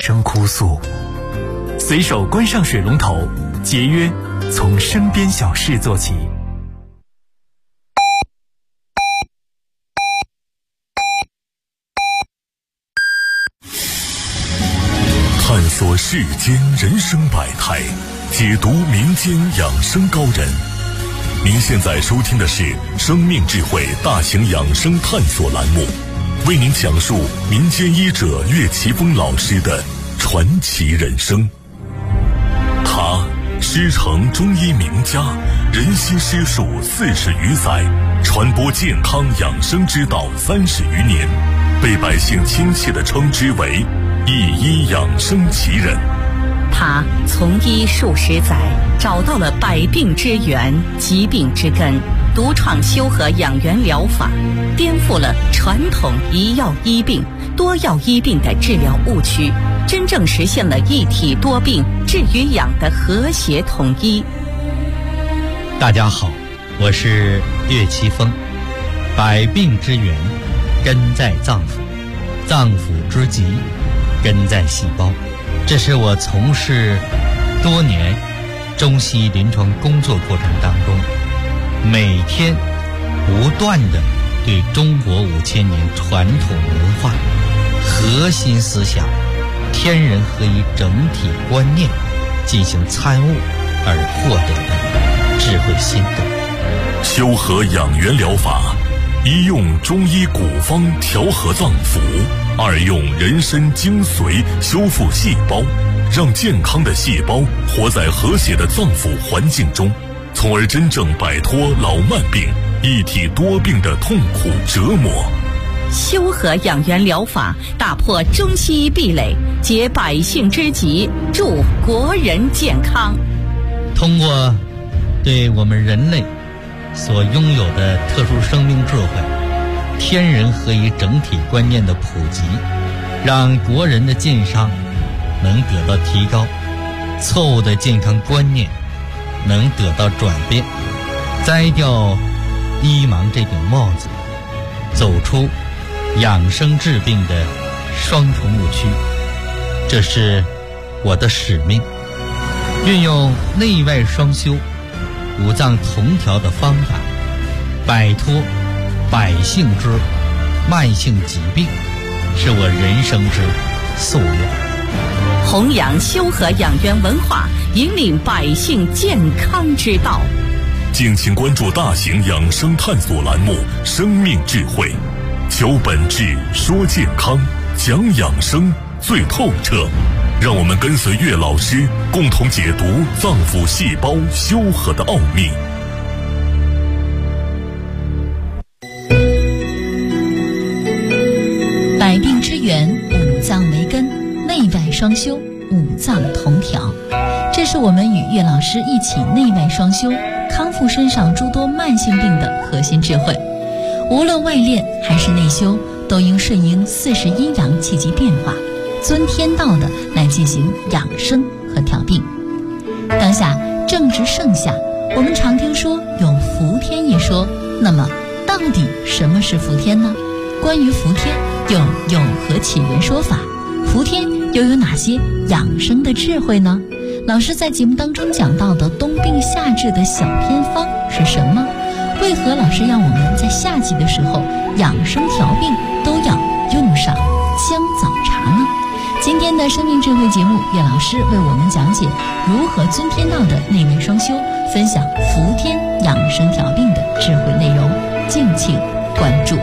声哭诉。随手关上水龙头，节约从身边小事做起。 探索世间人生百态，解读民间养生高人。您现在收听的是生命智慧大型养生探索栏目，为您讲述民间医者岳奇峰老师的传奇人生。他师承中医名家，人心师术40余载，传播健康养生之道30余年，被百姓亲切地称之为一医养生奇人。 他从医数十载，找到了百病之源、疾病之根，独创修和养元疗法，颠覆了传统一药医病、多药医病的治疗误区，真正实现了一体多病治与养的和谐统一。 大家好，我是岳奇峰。百病之源根在脏腑，脏腑之疾根在细胞。这是我从事多年中西医临床工作过程当中，每天不断地对中国5000年传统文化核心思想天人合一整体观念进行参悟而获得的智慧心得。 修和养元疗法，一用中医古方调和脏腑，二用人参精髓修复细胞，让健康的细胞活在和谐的脏腑环境中，从而真正摆脱老慢病、一体多病的痛苦折磨。 修和养元疗法打破中西医壁垒，解百姓之急，助国人健康。 通过对我们人类所拥有的特殊生命智慧、天人合一整体观念的普及，让国人的健康能得到提高，错误的健康观念能得到转变，摘掉医盲这顶帽子，走出养生治病的双重误区。这是我的使命，运用内外双修、五脏同调的方法，摆脱百姓之慢性疾病，是我人生之夙愿。 弘扬修和养元文化，引领百姓健康之道。 敬请关注大型养生探索栏目《生命智慧》，求本质，说健康，讲养生最透彻。让我们跟随岳老师，共同解读脏腑细胞修和的奥秘。 百病之源，五脏为根，内外双修，五脏同调。这是我们与岳老师一起内外双修，康复身上诸多慢性病的核心智慧。无论外练还是内修，都应顺应40阴阳气机变化，遵天道的来进行养生和调病。当下正值盛夏，我们常听说有伏天一说，那么到底什么是伏天呢？关于伏天又有何起源说法？伏天又有哪些养生的智慧呢？老师在节目当中讲到的冬病夏治的小偏方是什么？为何老师让我们在夏季的时候养生调病都要用上姜枣茶呢？今天的生命智慧节目，岳老师为我们讲解如何遵天道的内外双修，分享伏天养生调病的智慧内容，敬请关注。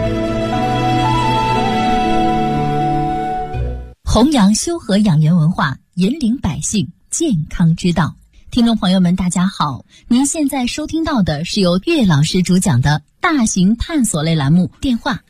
弘扬修和养元文化，引领百姓健康之道。听众朋友们，大家好，您现在收听到的是由岳老师主讲的大型探索类栏目，电话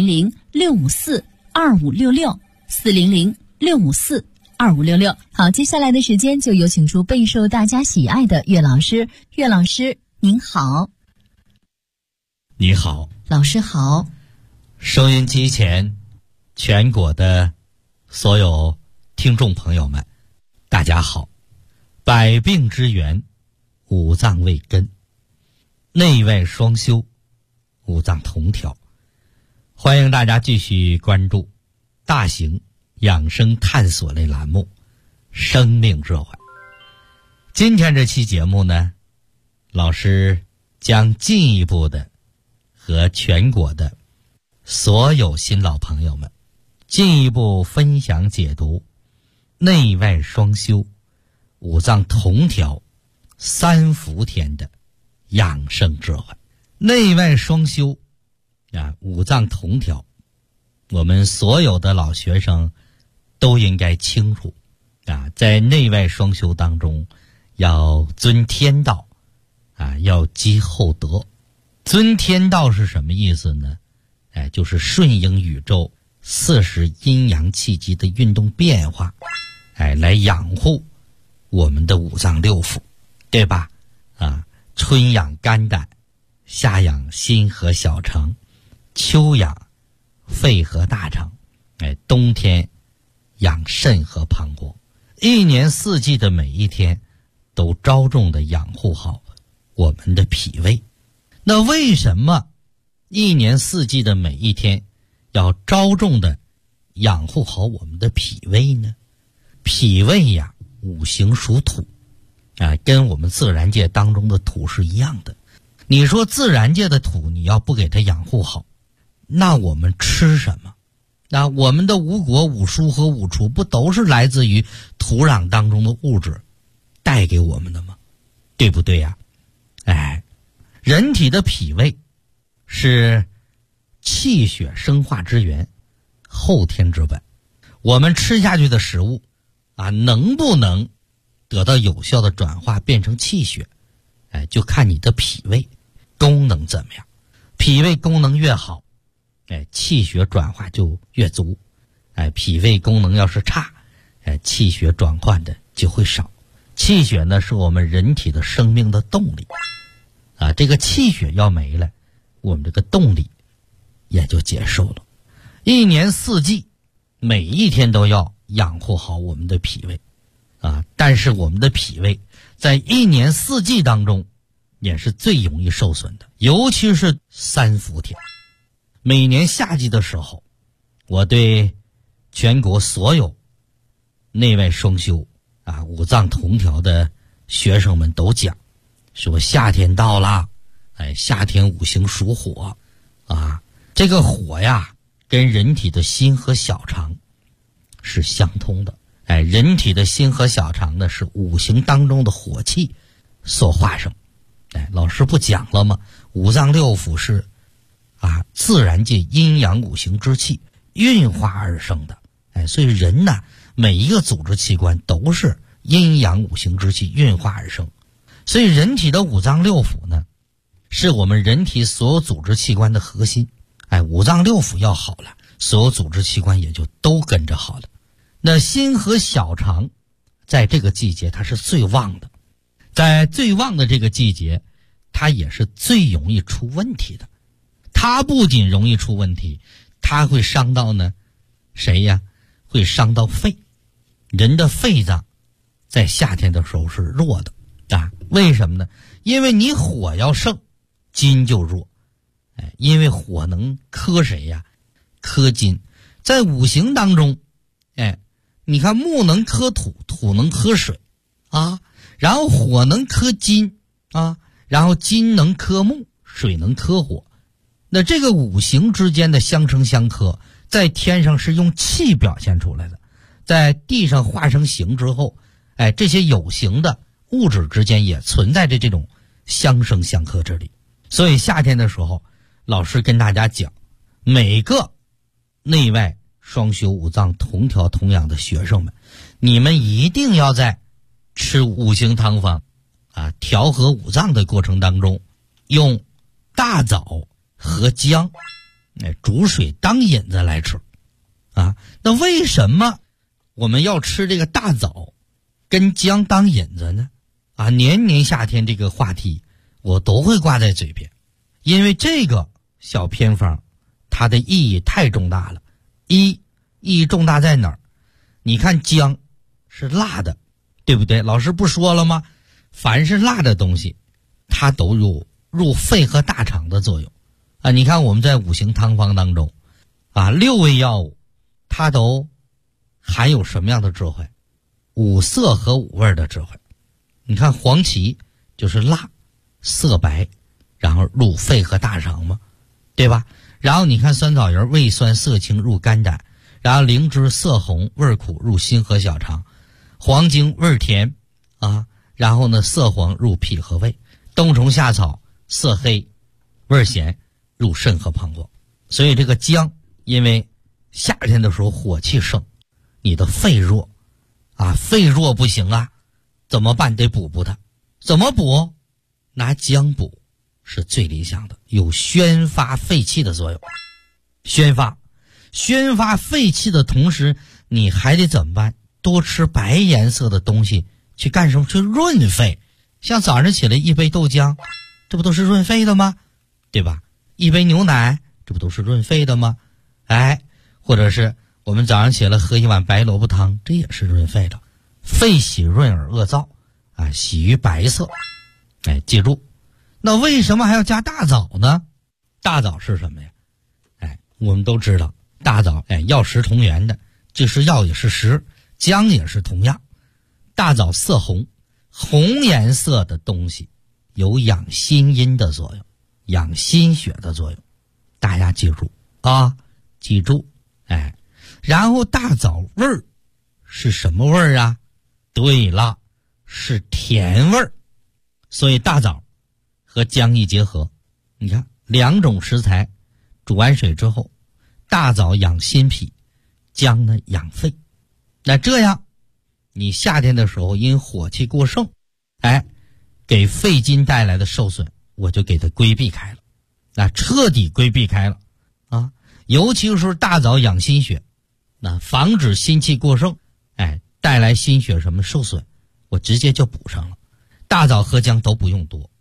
400-654-2566，400-654-2566。好，接下来的时间就有请出备受大家喜爱的岳老师。岳老师您好。 你好， 老师好。 收音机前全国的所有听众朋友们，大家好。百病之源，五脏为根，内外双修，五脏同调。欢迎大家继续关注大型养生探索类栏目生命智慧。今天这期节目呢，老师将进一步的和全国的所有新老朋友们进一步分享解读内外双修、五脏同调、三伏天的养生智慧。内外双修五脏同调，我们所有的老学生都应该清楚在内外双修当中要遵天道要积厚德。遵天道是什么意思呢？就是顺应宇宙40阴阳气机的运动变化，来养护我们的五脏六腑，对吧？春养肝胆，夏养心和小肠，秋养肺和大肠，冬天养肾和膀胱。一年四季的每一天都着重的养护好我们的脾胃。那为什么一年四季的每一天要着重的养护好我们的脾胃呢？脾胃呀，五行属土跟我们自然界当中的土是一样的。你说自然界的土你要不给它养护好，那我们吃什么？那我们的五果五蔬和五畜不都是来自于土壤当中的物质带给我们的吗？对不对呀？人体的脾胃是气血生化之源，后天之本。我们吃下去的食物能不能得到有效的转化变成气血，就看你的脾胃功能怎么样。脾胃功能越好，气血转化就越足。脾胃功能要是差，气血转换的就会少。气血呢，是我们人体的生命的动力这个气血要没了，我们这个动力也就结束了。一年四季每一天都要养护好我们的脾胃但是我们的脾胃在一年四季当中也是最容易受损的，尤其是三伏天。每年夏季的时候，我对全国所有内外双修五脏同调的学生们都讲，说夏天到了，夏天五行属火这个火呀跟人体的心和小肠是相通的。人体的心和小肠呢是五行当中的火气所化生。老师不讲了吗？五脏六腑是自然界阴阳五行之气运化而生的。所以人呢，每一个组织器官都是阴阳五行之气运化而生。所以人体的五脏六腑呢，是我们人体所有组织器官的核心。五脏六腑要好了，所有组织器官也就都跟着好了。那心和小肠在这个季节它是最旺的，在最旺的这个季节，它也是最容易出问题的。它不仅容易出问题，它会伤到呢谁呀？会伤到肺。人的肺脏在夏天的时候是弱的为什么呢？因为你火要盛，金就弱。因为火能克谁呀？克金。在五行当中你看木能克土，土能克水然后火能克金然后金能克木，水能克火。那这个五行之间的相生相克，在天上是用气表现出来的，在地上化成形之后，这些有形的物质之间也存在着这种相生相克之理。所以夏天的时候，老师跟大家讲，每个内外双修五脏同调同养的学生们，你们一定要在吃五行汤方调和五脏的过程当中，用大枣和姜煮水当引子来吃那为什么我们要吃这个大枣跟姜当引子呢？年年夏天这个话题我都会挂在嘴边，因为这个小偏方它的意义太重大了。意义重大在哪儿？你看姜是辣的，对不对？老师不说了吗？凡是辣的东西它都有入肺和大肠的作用你看我们在五行汤方当中6味药物它都含有什么样的智慧？五色和五味的智慧。你看黄芪就是辣，色白，然后入肺和大肠嘛，对吧？然后你看酸枣仁味酸色清入肝胆，然后灵芝色红味苦入心和小肠，黄精味甜啊，然后呢色黄入脾和胃，冬虫夏草色黑味咸入肾和膀胱。所以这个姜，因为夏天的时候火气盛，你的肺弱啊，肺弱不行啊，怎么办？得补它。怎么补？拿姜补是最理想的，有宣发肺气的作用。宣发肺气的同时，你还得怎么办？多吃白颜色的东西，去干什么？去润肺。像早上起来一杯豆浆，这不都是润肺的吗？对吧？一杯牛奶，这不都是润肺的吗？或者是我们早上起来喝一碗白萝卜汤，这也是润肺的。肺喜润而恶燥啊，喜于白色。记住，那为什么还要加大枣呢？大枣是什么呀？我们都知道大枣药食同源的，这是药也是食，姜也是同样。大枣色红，红颜色的东西有养心阴的作用，养心血的作用，大家记住啊，记住。然后大枣味儿是什么味儿啊？对了，是甜味儿。所以大枣和姜一结合，你看两种食材煮完水之后，大枣养心脾，姜呢养肺。那这样你夏天的时候因火气过盛，给肺经带来的受损，我就给它规避开了，那彻底规避开了啊！尤其是大枣养心血，那防止心气过盛，带来心血什么受损，我直接就补上了。大枣和姜都不用多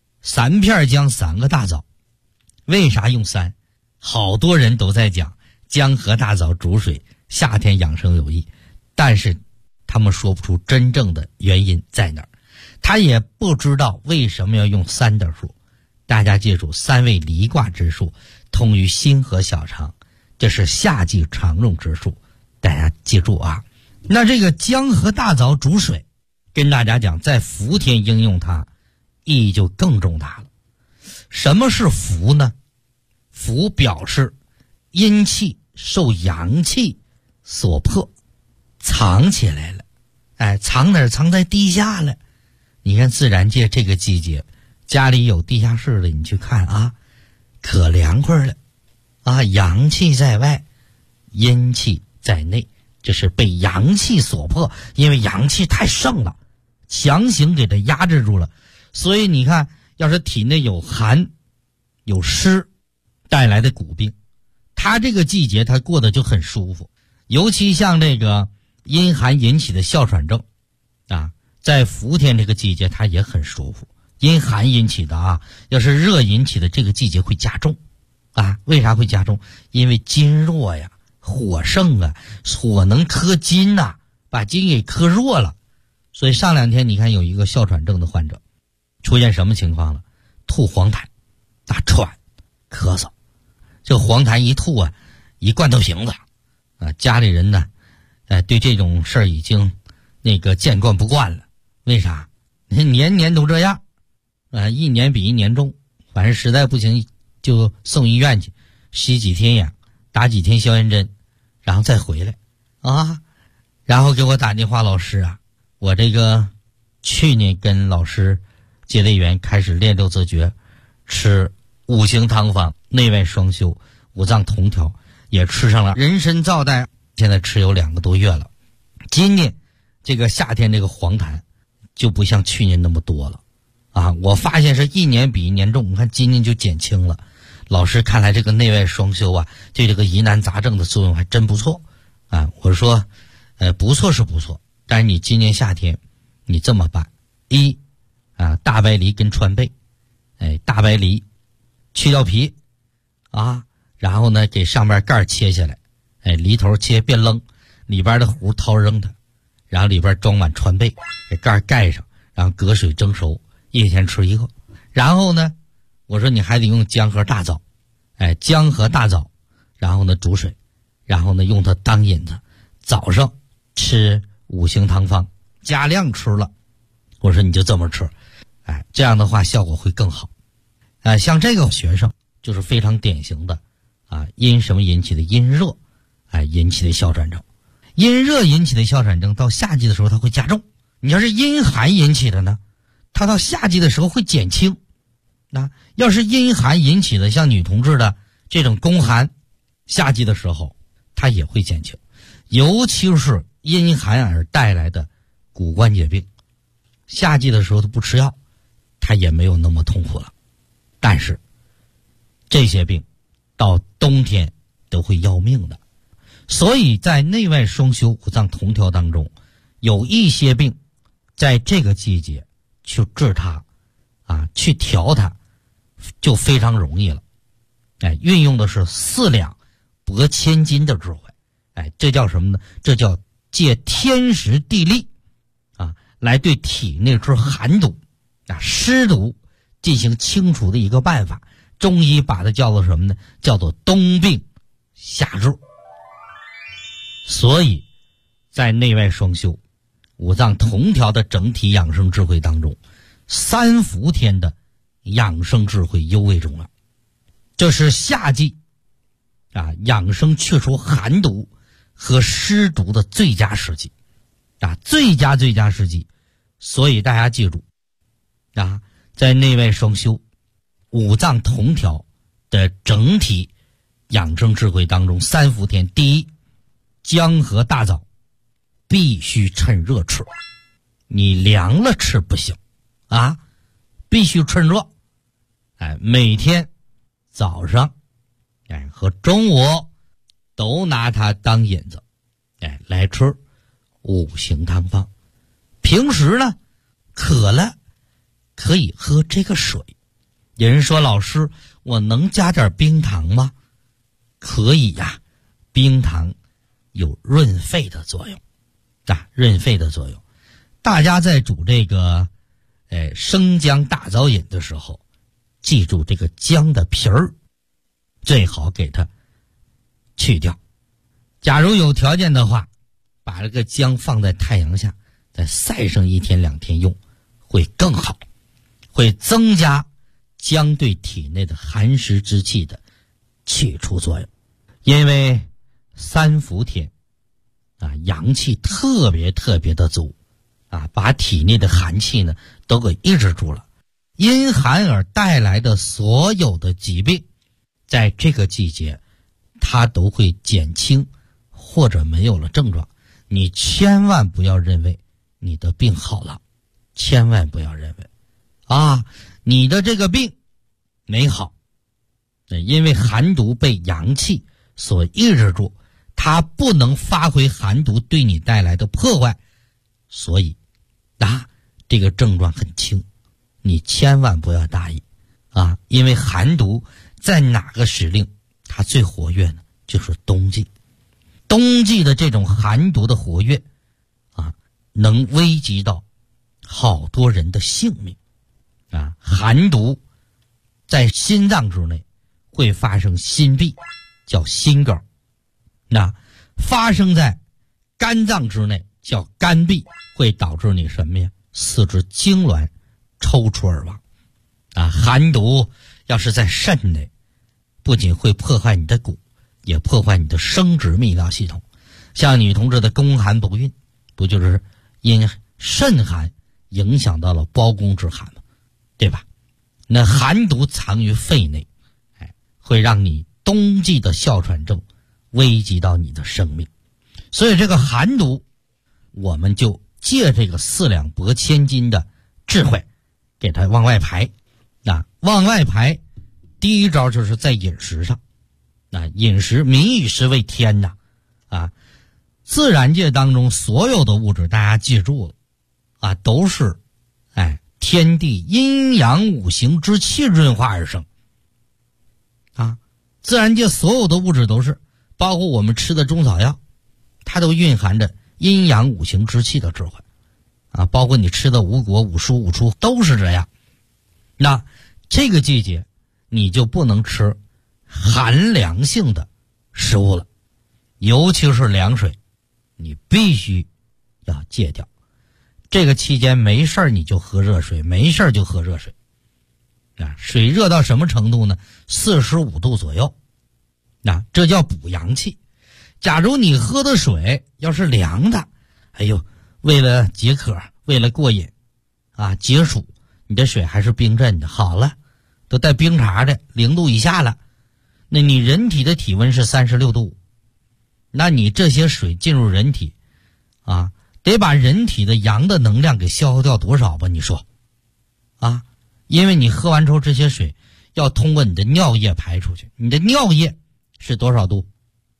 ，3片姜3个大枣。为啥用3？好多人都在讲姜和大枣煮水夏天养生有益，但是他们说不出真正的原因在哪儿，他也不知道为什么要用3的数。大家记住，3味离卦之数通于心和小肠，这是夏季常用之数，大家记住啊。那这个姜和大枣煮水，跟大家讲，在伏天应用它意义就更重大了。什么是伏呢？伏表示阴气受阳气所迫，藏起来了。藏哪儿？藏在地下了。你看自然界这个季节，家里有地下室的你去看啊，可凉快了啊！阳气在外，阴气在内，这是被阳气所迫，因为阳气太盛了，强行给它压制住了。所以你看，要是体内有寒有湿带来的骨病，它这个季节它过得就很舒服。尤其像这个阴寒引起的哮喘症啊，在伏天这个季节它也很舒服。阴寒引起的啊，要是热引起的，这个季节会加重啊。为啥会加重？因为筋弱呀，火盛啊，火能克筋呐，把筋给克弱了。所以上2天你看有一个哮喘症的患者出现什么情况了？吐黄痰，喘咳嗽。这黄痰一吐啊，一罐头瓶子啊，家里人呢对这种事儿已经见惯不惯了。为啥？年年都这样一年比一年重，反正实在不行就送医院去，吸几天氧，打几天消炎针，然后再回来啊。然后给我打电话，老师啊，我这个去年跟老师结的缘，开始练六字诀，吃5行汤方内外双修5脏同调，也吃上了人参皂苷，现在吃有2个多月了。今年这个夏天这个黄痰就不像去年那么多了啊，我发现是一年比一年重，你看今年就减轻了。老师看来这个内外双修啊，对这个疑难杂症的作用还真不错啊。我说不错是不错，但是你今年夏天你这么办：一大白梨跟川贝，大白梨去掉皮啊，然后呢给上面盖切下来，梨头切变扔，里边的核掏扔它，然后里边装满川贝，给盖盖上，然后隔水蒸熟，1天吃1个。然后呢我说你还得用姜和大枣，姜和大枣，然后呢煮水，然后呢用它当引子，早上吃五行汤方，加量吃了。我说你就这么吃，这样的话效果会更好。像这个学生就是非常典型的因什么引起的？阴热引起的哮喘症。阴热引起的哮喘症到夏季的时候它会加重，你要是阴寒引起的呢，它到夏季的时候会减轻。要是阴寒引起的，像女同志的这种宫寒，夏季的时候它也会减轻。尤其是阴寒而带来的骨关节病，夏季的时候它不吃药，它也没有那么痛苦了。但是这些病到冬天都会要命的。所以在内外双修五脏同调当中，有一些病在这个季节去治它去调它就非常容易了。运用的是4两拨千斤的智慧。这叫什么呢？这叫借天时地利来对体内之寒毒湿毒进行清除的一个办法。中医把它叫做什么呢？叫做冬病夏治。所以在内外双修五脏同调的整体养生智慧当中，3伏天的养生智慧尤为重要。这是夏季养生去除寒毒和湿毒的最佳时机最佳时机。所以大家记住在内外双修五脏同调的整体养生智慧当中，3伏天，第一，姜和大枣必须趁热吃，你凉了吃不行必须趁热。每天早上和中午都拿它当引子来吃五行汤方。平时呢渴了可以喝这个水。有人说老师我能加点冰糖吗？可以冰糖有润肺的作用润肺的作用。大家在煮这个生姜大枣饮的时候，记住这个姜的皮儿最好给它去掉。假如有条件的话，把这个姜放在太阳下再晒上1天2天用会更好，会增加姜对体内的寒湿之气的去除作用。因为3伏天阳气特别的足把体内的寒气呢都给抑制住了。因寒而带来的所有的疾病在这个季节它都会减轻或者没有了症状。你千万不要认为你的病好了，千万不要认为你的这个病没好，因为寒毒被阳气所抑制住，它不能发挥寒毒对你带来的破坏，所以这个症状很轻，你千万不要大意因为寒毒在哪个时令它最活跃呢？就是冬季。冬季的这种寒毒的活跃能危及到好多人的性命寒毒在心脏之内会发生心闭，叫心梗。发生在肝脏之内叫肝闭，会导致你什么呀？四肢痉挛抽搐而亡寒毒要是在肾内，不仅会破坏你的骨，也破坏你的生殖泌尿系统。像女同志的宫寒不孕，不就是因肾寒影响到了胞宫之寒吗？对吧？那寒毒藏于肺内会让你冬季的哮喘症危及到你的生命。所以这个寒毒我们就借这个4两拨千斤的智慧给它往外排往外排。第一招就是在饮食上饮食民以食为天自然界当中所有的物质大家记住了都是天地阴阳五行之气润化而生自然界所有的物质都是，包括我们吃的中草药，它都蕴含着阴阳五行之气的智慧包括你吃的五果五蔬五畜都是这样。那这个季节你就不能吃寒凉性的食物了，尤其是凉水你必须要戒掉。这个期间没事你就喝热水，没事就喝热水。水热到什么程度呢？45度左右。这叫补阳气。假如你喝的水要是凉的，哎呦，为了解渴，为了过瘾解暑，你的水还是冰镇的，好了，都带冰碴的，0度以下了，那你人体的体温是36度，那你这些水进入人体得把人体的阳的能量给消耗掉多少吧？你说因为你喝完之后这些水要通过你的尿液排出去，你的尿液是多少度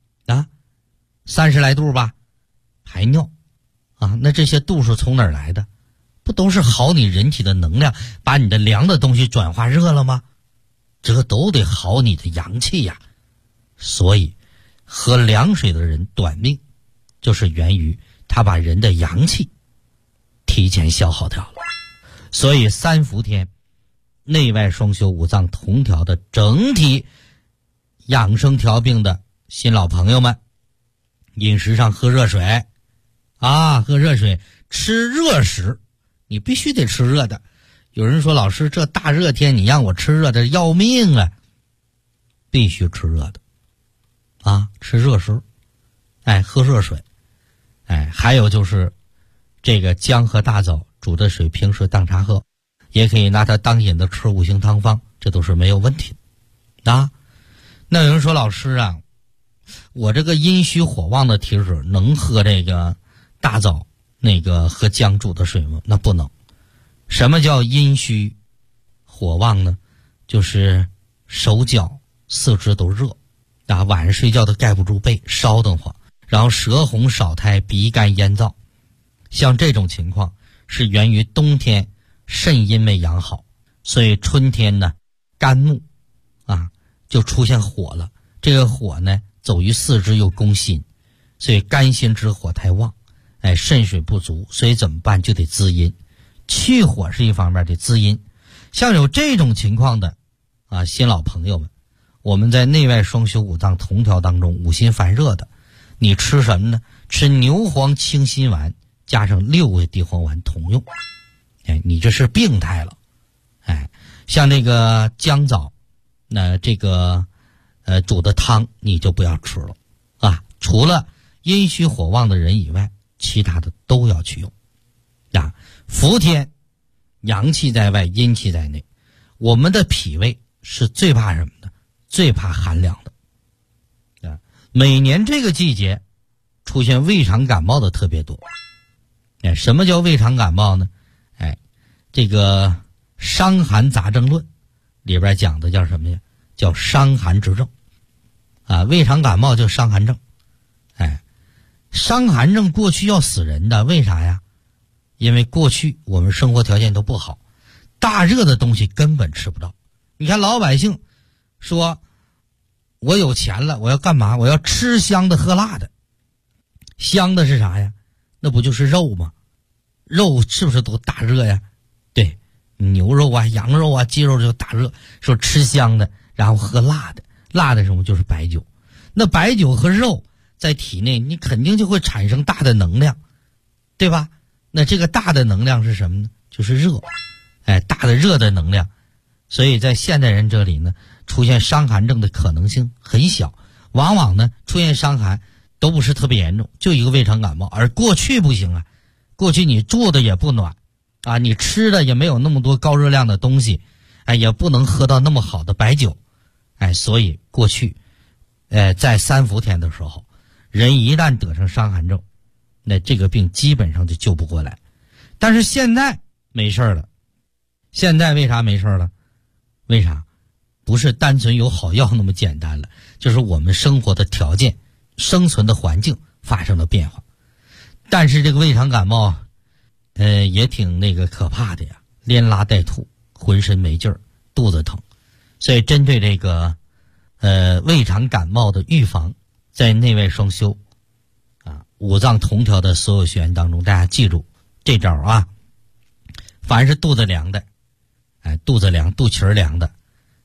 ？30来度吧，排尿那这些度数从哪儿来的？不都是耗你人体的能量，把你的凉的东西转化热了吗？这都得耗你的阳气呀。所以喝凉水的人短命，就是源于他把人的阳气提前消耗掉了。所以3伏天内外双修五脏同调的整体养生调病的新老朋友们，饮食上喝热水喝热水，吃热食，你必须得吃热的。有人说老师这大热天你让我吃热的要命了，必须吃热的吃热食，喝热水，还有就是这个姜和大枣煮的水平时当茶喝，也可以拿它当饮的吃5行汤方，这都是没有问题的那有人说老师我这个阴虚火旺的体质能喝这个大枣和姜煮的水吗？那不能。什么叫阴虚火旺呢？就是手脚四肢都热晚上睡觉都盖不住被，烧得慌，然后舌红少苔，鼻干咽燥。像这种情况是源于冬天肾阴没养好，所以春天呢肝木就出现火了。这个火呢走于四肢又攻心，所以肝心之火太旺，肾水不足，所以怎么办？就得滋阴。去火是一方面，得滋阴。像有这种情况的新老朋友们，我们在内外双修五脏同调当中，五心烦热的，你吃什么呢？吃牛黄清心丸加上6味地黄丸同用。你这是病态了。像这个姜枣，那这个煮的汤你就不要吃了除了阴虚火旺的人以外，其他的都要去用伏天阳气在外，阴气在内。我们的脾胃是最怕什么的？最怕寒凉的每年这个季节出现胃肠感冒的特别多。什么叫胃肠感冒呢？这个《伤寒杂症论》里边讲的叫什么呀？叫伤寒之症胃肠感冒就伤寒症。伤寒症过去要死人的，为啥呀？因为过去我们生活条件都不好，大热的东西根本吃不到。你看老百姓说我有钱了，我要干嘛？我要吃香的喝辣的。香的是啥呀？那不就是肉吗？肉是不是都大热呀？对，牛肉羊肉鸡肉就大热，说吃香的，然后喝辣的。辣的什么？就是白酒。那白酒和肉在体内你肯定就会产生大的能量，对吧？那这个大的能量是什么呢？就是热，大的热的能量。所以在现代人这里呢，出现伤寒症的可能性很小，往往呢出现伤寒都不是特别严重，就一个胃肠感冒。而过去不行过去你住的也不暖你吃的也没有那么多高热量的东西，也不能喝到那么好的白酒，所以过去在3伏天的时候，人一旦得上伤寒症，那这个病基本上就救不过来。但是现在没事了。现在为啥没事了？为啥？不是单纯有好药那么简单了，就是我们生活的条件、生存的环境发生了变化。但是这个胃肠感冒也挺可怕的呀，连拉带吐，浑身没劲儿，肚子疼。所以针对这个胃肠感冒的预防，在内外双修五脏同调的所有学员当中，大家记住这招凡是肚子凉的肚子凉肚脐凉的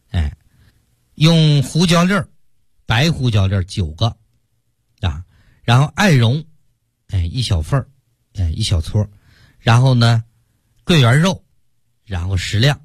用胡椒粒儿，白胡椒粒儿9个然后艾绒一小份儿，一小撮，然后呢，桂圆肉，然后适量，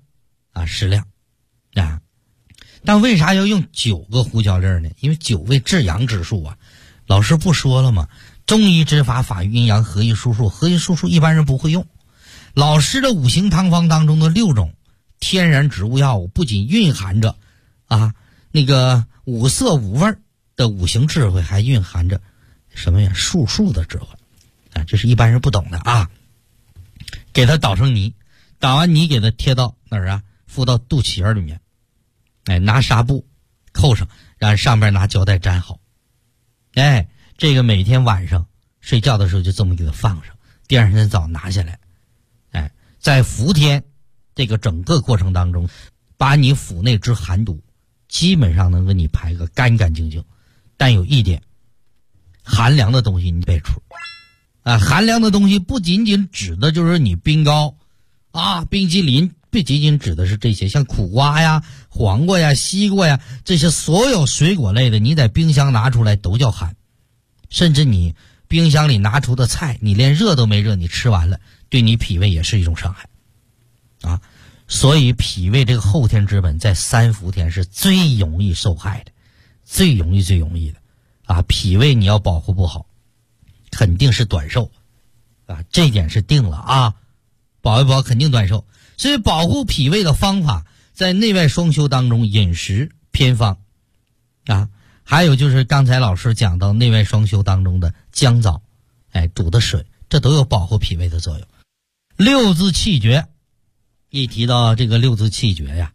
但为啥要用9个胡椒粒呢？因为9味至阳之数啊。老师不说了吗？中医之法，法于阴阳，合一术数，合一术数一般人不会用。老师的5行汤方当中的6种天然植物药物，不仅蕴含着那个5色5味的5行智慧，还蕴含着什么呀？术数的智慧这是一般人不懂的啊。给它捣成泥，捣完泥给它贴到哪儿啊？敷到肚脐眼里面，拿纱布扣上，然后上边拿胶带粘好。这个每天晚上睡觉的时候就这么给它放上，第二天早拿下来。在伏天这个整个过程当中，把你腹内之寒毒基本上能给你排个干干净净。但有一点，寒凉的东西你别吃寒凉的东西不仅仅指的就是你冰糕冰淇淋，不仅仅指的是这些，像苦瓜呀、黄瓜呀、西瓜呀，这些所有水果类的，你在冰箱拿出来都叫寒。甚至你冰箱里拿出的菜，你连热都没热，你吃完了，对你脾胃也是一种伤害所以脾胃这个后天之本在3伏天是最容易受害的，最容易的脾胃你要保护不好，肯定是短寿这一点是定了保一保肯定短寿。所以保护脾胃的方法在内外双修当中，饮食偏方还有就是刚才老师讲到内外双修当中的姜枣煮的水，这都有保护脾胃的作用。6字气绝，一提到这个6字气绝呀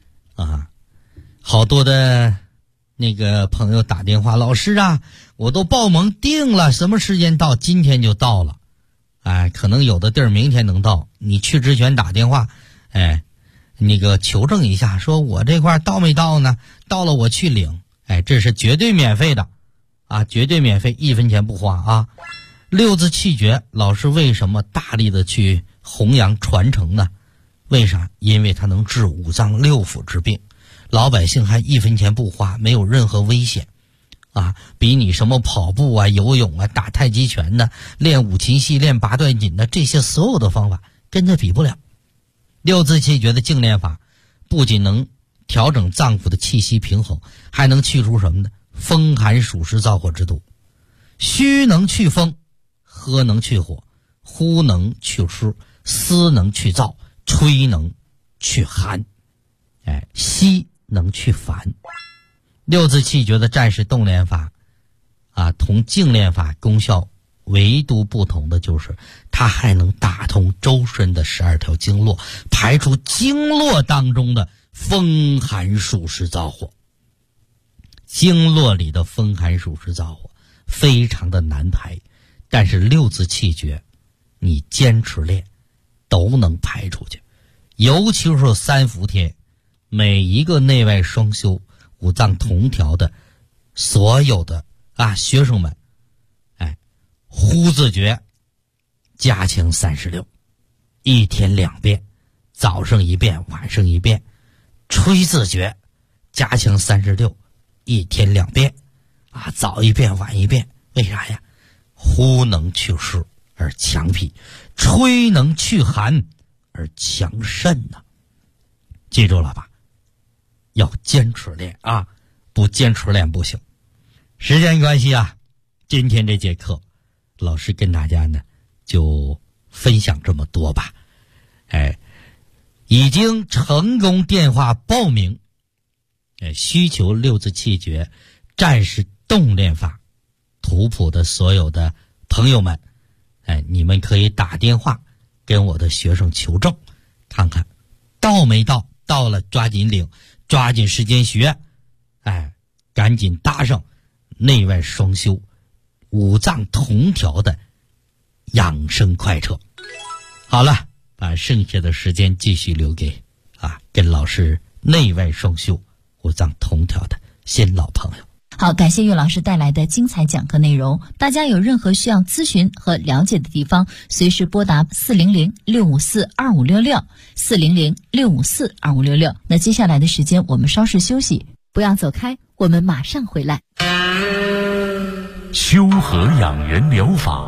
好多的那个朋友打电话，老师我都报名定了，什么时间到？今天就到了可能有的地儿明天能到，你去之前打电话那个求证一下，说我这块到没到呢？到了我去领这是绝对免费的绝对免费，1分钱不花6字气绝，老师为什么大力的去弘扬传承呢？为啥？因为它能治5脏6腑之病，老百姓还1分钱不花，没有任何危险比你什么跑步游泳打太极拳练五禽戏、练八段锦这些所有的方法跟它比不了。6字气绝的静练法不仅能调整脏腑的气息平衡，还能去除什么呢？风寒暑湿燥火之毒。虚能去风，喝能去火，呼能去湿，思能去燥，吹能去寒，吸能去烦。6字气绝的战士动练法同静练法功效唯独不同的就是它还能打通周身的12条经络，排出经络当中的风寒暑湿燥火。经络里的风寒暑湿燥火非常的难排，但是6字气绝你坚持练都能排出去。尤其是3伏天，每一个内外双修5脏同调的所有的学生们呼字诀加强36，一天2遍，早上1遍，晚上1遍。吹字诀加强36，一天2遍早1遍，晚1遍。为啥呀？呼能去湿而强脾，吹能去寒而强肾记住了吧？要坚持练不坚持练不行。时间关系今天这节课老师跟大家呢就分享这么多吧。已经成功电话报名需求6字气绝战士动练法图谱的所有的朋友们你们可以打电话跟我的学生求证，看看到没到，到了抓紧领，抓紧时间学赶紧搭上内外双修5脏同调的养生快车。好了，把剩下的时间继续留给跟老师内外双修5脏同调的新老朋友。 好，感谢岳老师带来的精彩讲课内容。大家有任何需要咨询和了解的地方，随时拨打400-654-2566 400-654-2566。那接下来的时间我们稍事休息，不要走开，我们马上回来。 修和养元疗法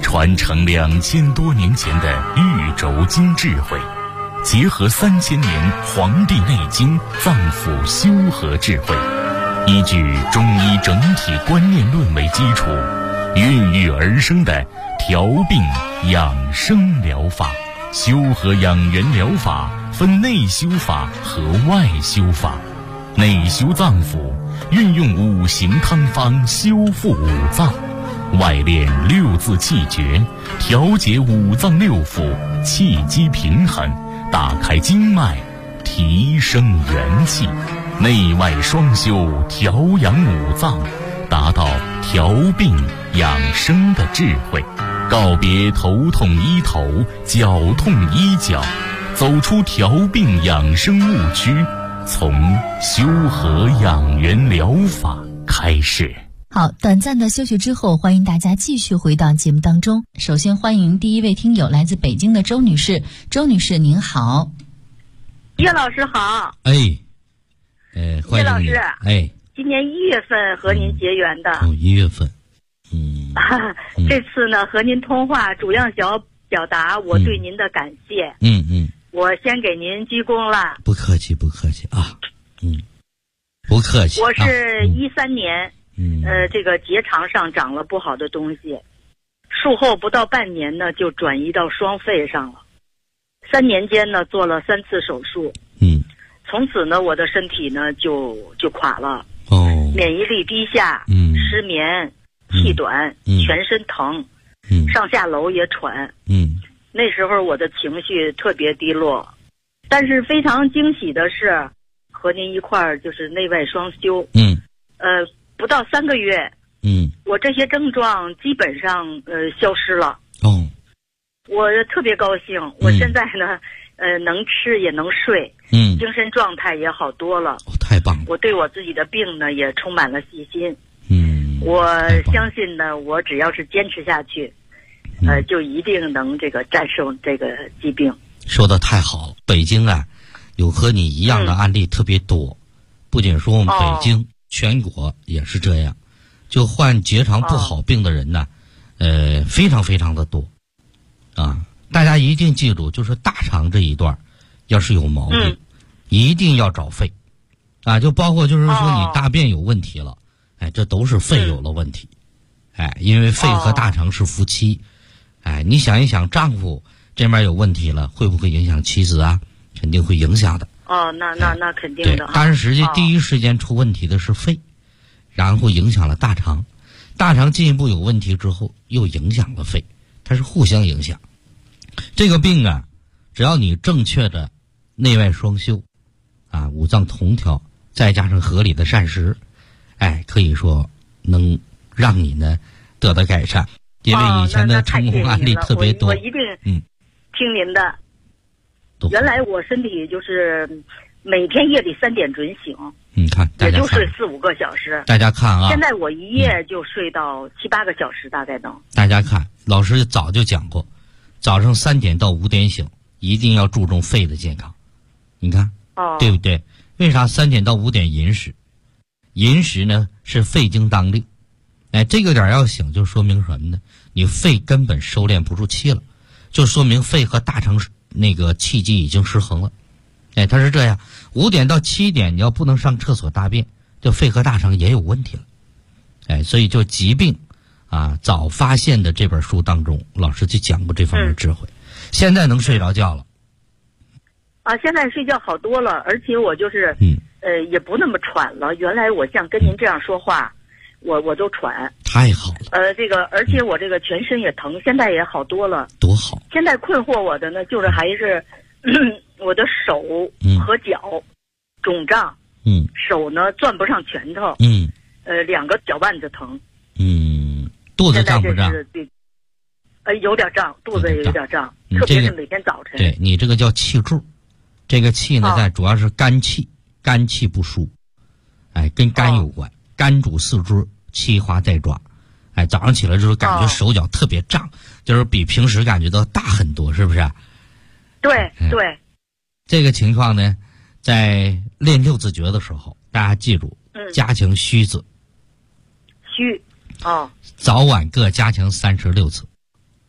传承2000多年前的玉轴经智慧，结合3000年《黄帝内经》脏腑修和智慧，依据中医整体观念论为基础，孕育而生的调病养生疗法。修和养元疗法分内修法和外修法。内修脏腑，运用5行汤方修复五脏；外练6字气诀，调节五脏六腑，气机平衡，打开经脉，提升元气。内外双修，调养五脏，达到调病养生的智慧。告别头痛医头，脚痛医脚，走出调病养生误区，从修和养元疗法开始。 好，短暂的休息之后，欢迎大家继续回到节目当中。首先欢迎第一位听友，来自北京的周女士。周女士您好。 叶老师好。 欢迎你。 叶老师，今年1月份和您结缘的。 1月份。 这次呢和您通话，主要想要表达我对您的感谢。我先给您鞠躬了。 不客气啊。不客气。 我是13年，这个结肠上长了不好的东西，术后不到半年呢就转移到双肺上了，3年间呢做了3次手术。从此呢我的身体呢就垮了。免疫力低下，失眠，气短，全身疼，上下楼也喘。那时候我的情绪特别低落，但是非常惊喜的是，和您一块儿就是内外双修。不到3个月，我这些症状基本上消失了。我特别高兴。我现在呢，能吃也能睡，精神状态也好多了。 太棒了！ 我对我自己的病呢也充满了信心。我相信呢，我只要是坚持下去，就一定能这个战胜这个疾病。 说得太好了！北京啊，有和你一样的案例特别多，不仅说我们北京，全国也是这样。就患结肠不好病的人呢，非常非常的多啊！大家一定记住，就是大肠这一段，要是有毛病，一定要找肺啊！就包括就是说你大便有问题了。这都是肺有了问题。因为肺和大肠是夫妻。你想一想，丈夫这边有问题了，会不会影响妻子啊？肯定会影响的。 那肯定的。 但是实际第一时间出问题的是肺，然后影响了大肠，大肠进一步有问题之后又影响了肺，它是互相影响。这个病啊，只要你正确的内外双修五脏同调，再加上合理的膳食，可以说能让你呢得到改善。因为以前的成功案例特别多。 我一定听您的。原来我身体就是每天夜里3点准醒， 你看也就睡4-5个小时。 大家看啊， 现在我一夜就睡到7-8个小时，大概能。 大家看，老师早就讲过，早上3点到5点醒，一定要注重肺的健康。你看，对不对？为啥3点到5点饮食？饮食呢是肺经当令，这个点要醒，就说明什么呢？你肺根本收敛不住气了，就说明肺和大肠那个气机已经失衡了。它是这样，5点到7点你要不能上厕所大便，就肺和大肠也有问题了。所以就疾病早发现的这本书当中，老师就讲过这方面智慧。现在能睡着觉了。 现在睡觉好多了，而且我就是也不那么喘了。原来我像跟您这样说话，我都喘。 太好了。 而且我这个全身也疼，现在也好多了。 多好！ 现在困惑我的呢，就是还是我的手和脚肿胀。手呢攥不上拳头。2个脚腕子疼。 肚子胀不胀？ 有点胀，肚子也有点胀，特别是每天早晨。 对，你这个叫气柱。这个气呢，在主要是肝气，肝气不舒，跟肝有关。肝主四肢，气化在爪。早上起来之后感觉手脚特别胀，就是比平时感觉到大很多，是不是？ 对。 这个情况呢，在练6字诀的时候，大家记住，加强虚字。 虚。 早晚各加强36次。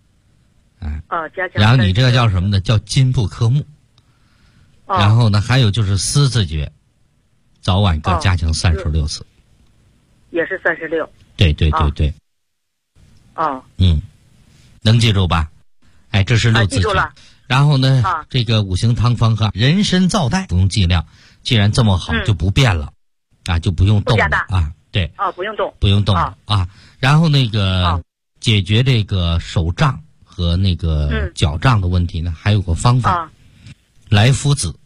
加强。 然后你这个叫什么呢？叫金不克木。然后呢，还有就是思字诀，早晚各加强36次。 也是36。 对。能记住吧？哎，这是6字诀。然后呢，这个五行汤方人参皂带不用剂量，既然这么好，就不变了，就不用动了啊。对。不用动了啊。然后那个解决这个手胀和那个脚胀的问题呢，还有个方法，来福子。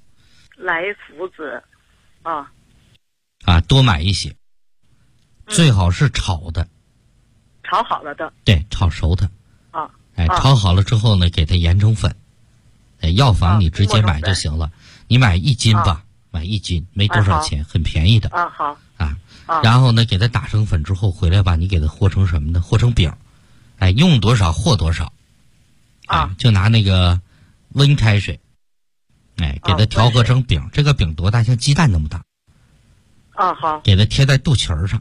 多买一些，最好是炒的。 炒好了的。 对，炒熟的。炒好了之后呢，给它研成粉。药房你直接买就行了，你买1斤吧，买1斤没多少钱，很便宜的。 好。 然后呢，给它打成粉之后回来吧，你给它和成什么呢？和成饼。用多少和多少。就拿那个温开水，给它调和成饼。这个饼多大？像鸡蛋那么大。 好。 给它贴在肚脐上。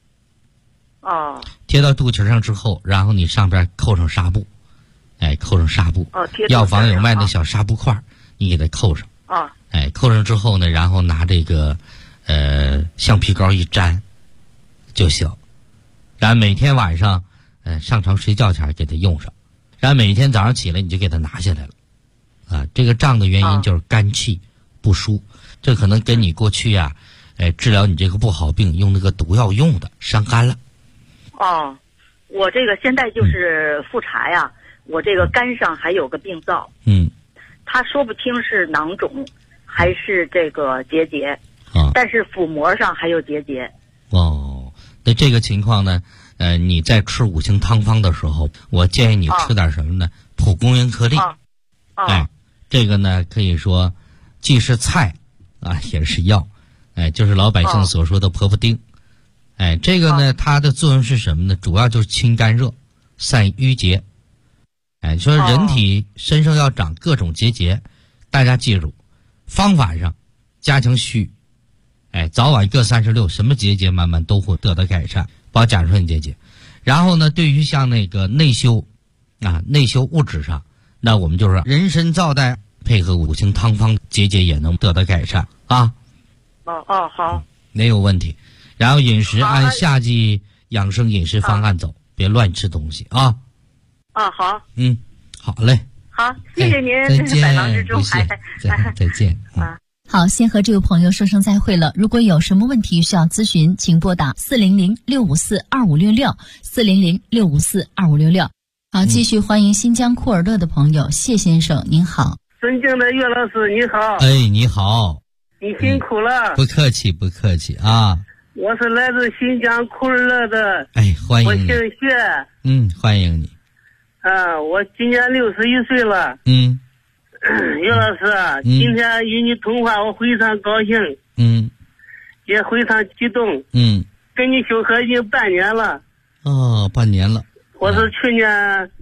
贴到肚脐上之后，然后你上边扣上纱布。扣上纱布。药房有卖的小纱布块，你给它扣上。扣上之后呢，然后拿这个橡皮膏一粘就行。然后每天晚上上床睡觉前给它用上，然后每天早上起来你就给它拿下来了。这个胀的原因就是肝气不舒，这可能跟你过去治疗你这个不好病用那个毒药用的伤肝了。 我这个现在就是复查呀。我这个肝上还有个病灶，他说不清是囊肿还是这个结节，但是腹膜上还有结节。那这个情况呢，你在吃五行汤方的时候，我建议你吃点什么呢？蒲公英颗粒。这个呢可以说既是菜也是药，就是老百姓所说的婆婆丁。这个呢它的作用是什么呢？主要就是清肝热、散瘀结。说人体身上要长各种结节，大家记住，方法上加强虚，早晚各36，什么结节慢慢都会得到改善，包括甲状腺结节。然后呢，对于像那个内修物质上，那我们就是人参皂带配合五行汤方，结节也能得到改善啊。 好， 没有问题。然后饮食按夏季养生饮食方案走，别乱吃东西啊。 好。 好嘞。 好，谢谢您， 再见， 百忙之中再见。 好，先和这位朋友说声再会了。如果有什么问题需要咨询，请拨打400-654-2566，400-654-2566。好，继续欢迎新疆库尔勒的朋友谢先生，您好。 尊敬的岳老师，你好。 你好。 你辛苦了。 不客气啊。 我是来自新疆库尔勒的。 欢迎你。 我姓薛。 欢迎你。 我今年61岁了。岳老师，今天与你通话，我非常高兴。也非常激动。跟你修合已经半年了。 半年了。 我是去年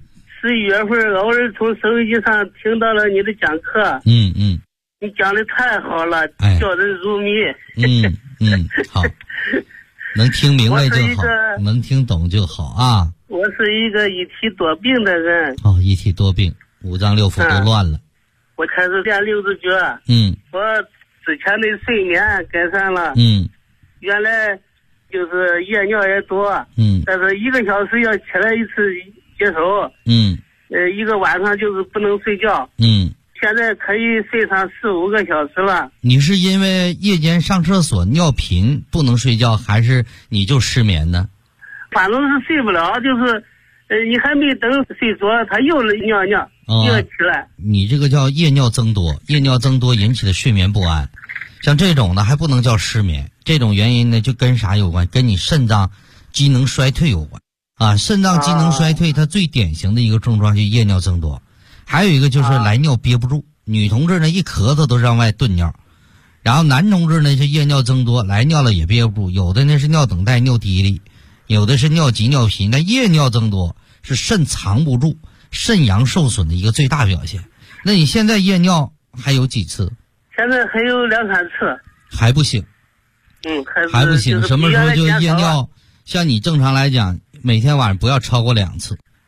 11月份偶尔从收音机上听到了你的讲课。你讲的太好了，叫人入迷。 好，能听明白就好，能听懂就好啊。 我是一个一体多病的人。 一体多病，五脏六腑都乱了。 我开始练6字诀。我之前的睡眠改善了。原来就是夜尿也多。但是1个小时要起来一次接手。一个晚上就是不能睡觉。现在可以睡上4-5个小时了。 你是因为夜间上厕所尿频不能睡觉，还是你就失眠呢？ 反正是睡不了，就是你还没等睡着，他又尿又起来。 你这个叫夜尿增多，夜尿增多引起的睡眠不安，像这种呢还不能叫失眠，这种原因呢就跟啥有关？跟你肾脏机能衰退有关肾脏机能衰退它最典型的一个症状就是夜尿增多。还有一个就是来尿憋不住，女同志呢一咳嗽都让外顿尿，然后男同志呢是夜尿增多，来尿了也憋不住，有的呢是尿等待尿滴哩，有的是尿急尿频，但夜尿增多是肾藏不住，肾阳受损的一个最大表现。那你现在夜尿还有几次？ 现在还有2-3次。 还不行。还不行。什么时候就夜尿？像你正常来讲，每天晚上不要超过2次。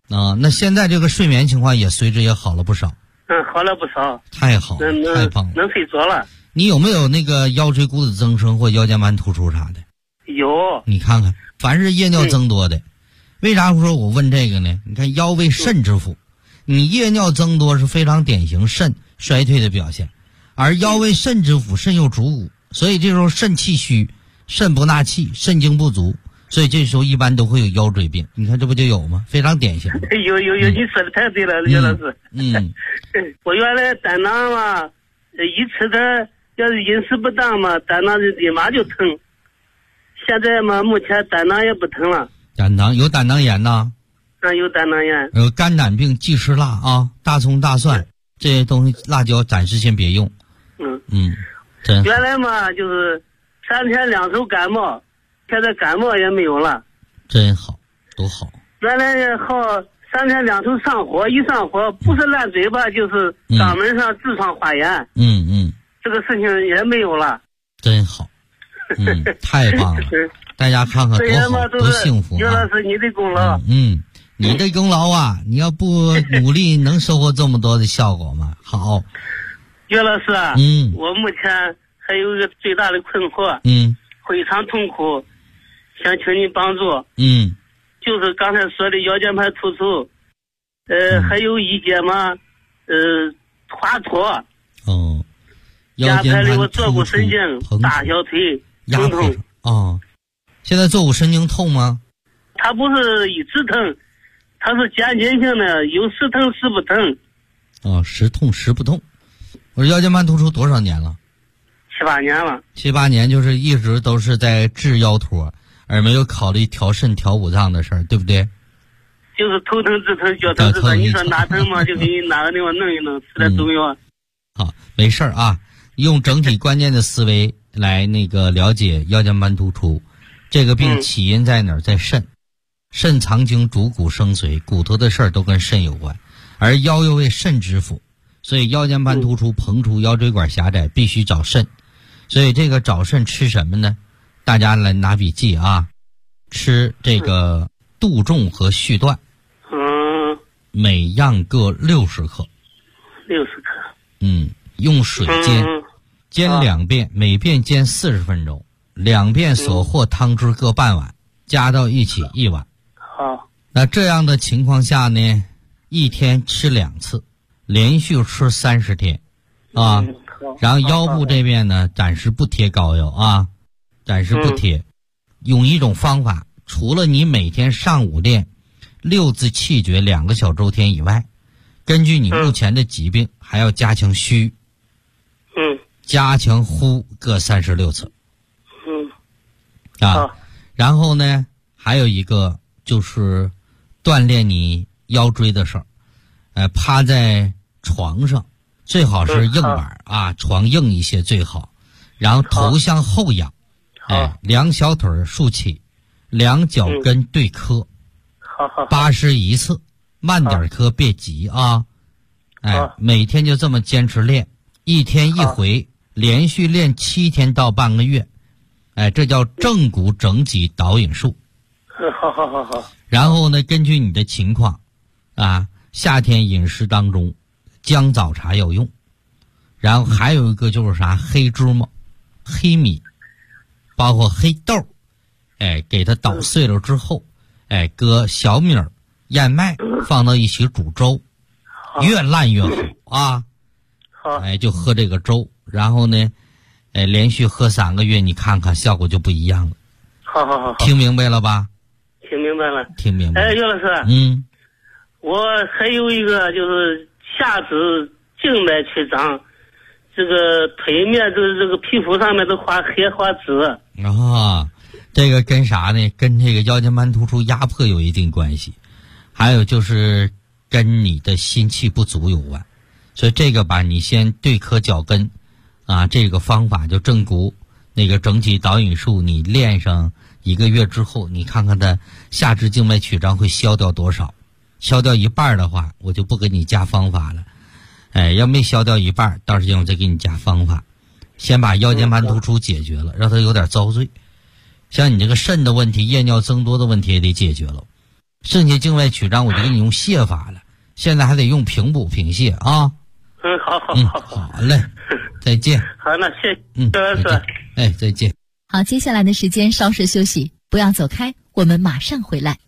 那现在这个睡眠情况也随之也好了不少。 好了不少。 太好，太棒了， 能睡着了。 你有没有那个腰椎骨质增生或腰间盘突出啥的？ 有。 你看看，凡是夜尿增多的，为啥说我问这个呢？你看腰为肾之府，你夜尿增多是非常典型肾衰退的表现，而腰为肾之府，肾又主骨，所以这时候肾气虚，肾不纳气，肾精不足，所以这时候一般都会有腰椎病。你看这不就有吗？非常典型。 有，你说的太对了，刘老师。我原来胆囊嘛，一吃的要是饮食不当嘛，胆囊立马就疼。现在嘛，目前胆囊也不疼了。 有胆囊炎呐？ 有胆囊炎。 有肝胆病、忌吃辣啊，大葱、大蒜这些东西，辣椒暂时先别用。真。 原来嘛就是3天2头感冒，现在感冒也没有了。 真好，多好。 原来好3天2头上火，一上火不是烂嘴巴就是肛门上痔疮发炎。这个事情也没有了。 真好。太棒了。大家看看多好，多幸福啊！ 刘老师，你的功劳。 你的功劳啊！你要不努力，能收获这么多的效果吗？好。 刘老师啊，我目前还有一个最大的困惑，非常痛苦，想请您帮助。就是刚才说的腰间盘突出，还有一节嘛，滑脱。 腰间盘突出， 我坐骨神经、大小腿疼痛。 现在坐骨神经痛吗？ 它不是一直疼，它是渐进性的，有时疼时不疼。 时痛时不痛。我说腰间盘突出多少年了 ？7、8年了。 7、8年就是一直都是在治腰托，而没有考虑调肾调五脏的事儿，对不对？ 就是头疼治疼，脚疼治疼。你说哪疼嘛，就给你哪个地方弄一弄，吃点中药。 好，没事儿啊，用整体观念的思维来了解腰间盘突出。这个病起因在哪儿？在肾。肾藏精，主骨生髓，骨头的事儿都跟肾有关，而腰又为肾之府，所以腰间盘突出、膨出、腰椎管狭窄必须找肾。所以这个找肾吃什么呢？大家来拿笔记啊，吃这个杜仲和续断，每样各60克。 60克。 用水煎2遍，每遍煎40分钟，2遍所获汤汁各半碗，加到一起1碗。 好。 那这样的情况下呢，一天吃2次，连续吃30天，然后腰部这边呢，暂时不贴膏药啊，暂时不贴。用一种方法，除了你每天上午练6字气诀2个小周天以外，根据你目前的疾病，还要加强虚，加强呼各36次。然后呢，还有一个就是锻炼你腰椎的事儿。趴在床上，最好是硬板啊，床硬一些最好。然后头向后仰，2小腿竖起，2脚跟对磕，81次，慢点磕，别急啊。每天就这么坚持练，1天1回，连续练7天到半个月。这叫正骨整脊导引术。 好。 然后呢，根据你的情况夏天饮食当中姜枣茶要用，然后还有一个就是啥，黑芝麻、黑米，包括黑豆，给它捣碎了之后，搁小米、燕麦放到一起煮粥，越烂越好啊。就喝这个粥，然后呢连续喝3个月，你看看效果就不一样了。 好。 听明白了吧？ 听明白了。 听明白了。 岳老师。我还有一个就是下肢静脉曲张，这个腿面这个皮肤上面都画黑花紫。 这个跟啥呢？跟这个腰间盘突出压迫有一定关系，还有就是跟你的心气不足有关。所以这个吧，你先对磕脚跟这个方法就正骨整体导引术，你练上1个月之后，你看看它下肢静脉曲张会消掉多少。消掉一半的话，我就不给你加方法了。要没消掉一半，到时间我再给你加方法。先把腰间盘突出解决了，让它有点遭罪。像你这个肾的问题、夜尿增多的问题也得解决了。 剩下静脉曲张我就给你用泻法了，现在还得用平补平泻啊。好嘞，再见。 好，那谢谢老师。 哎，再见。 好，接下来的时间稍事休息，不要走开，我们马上回来。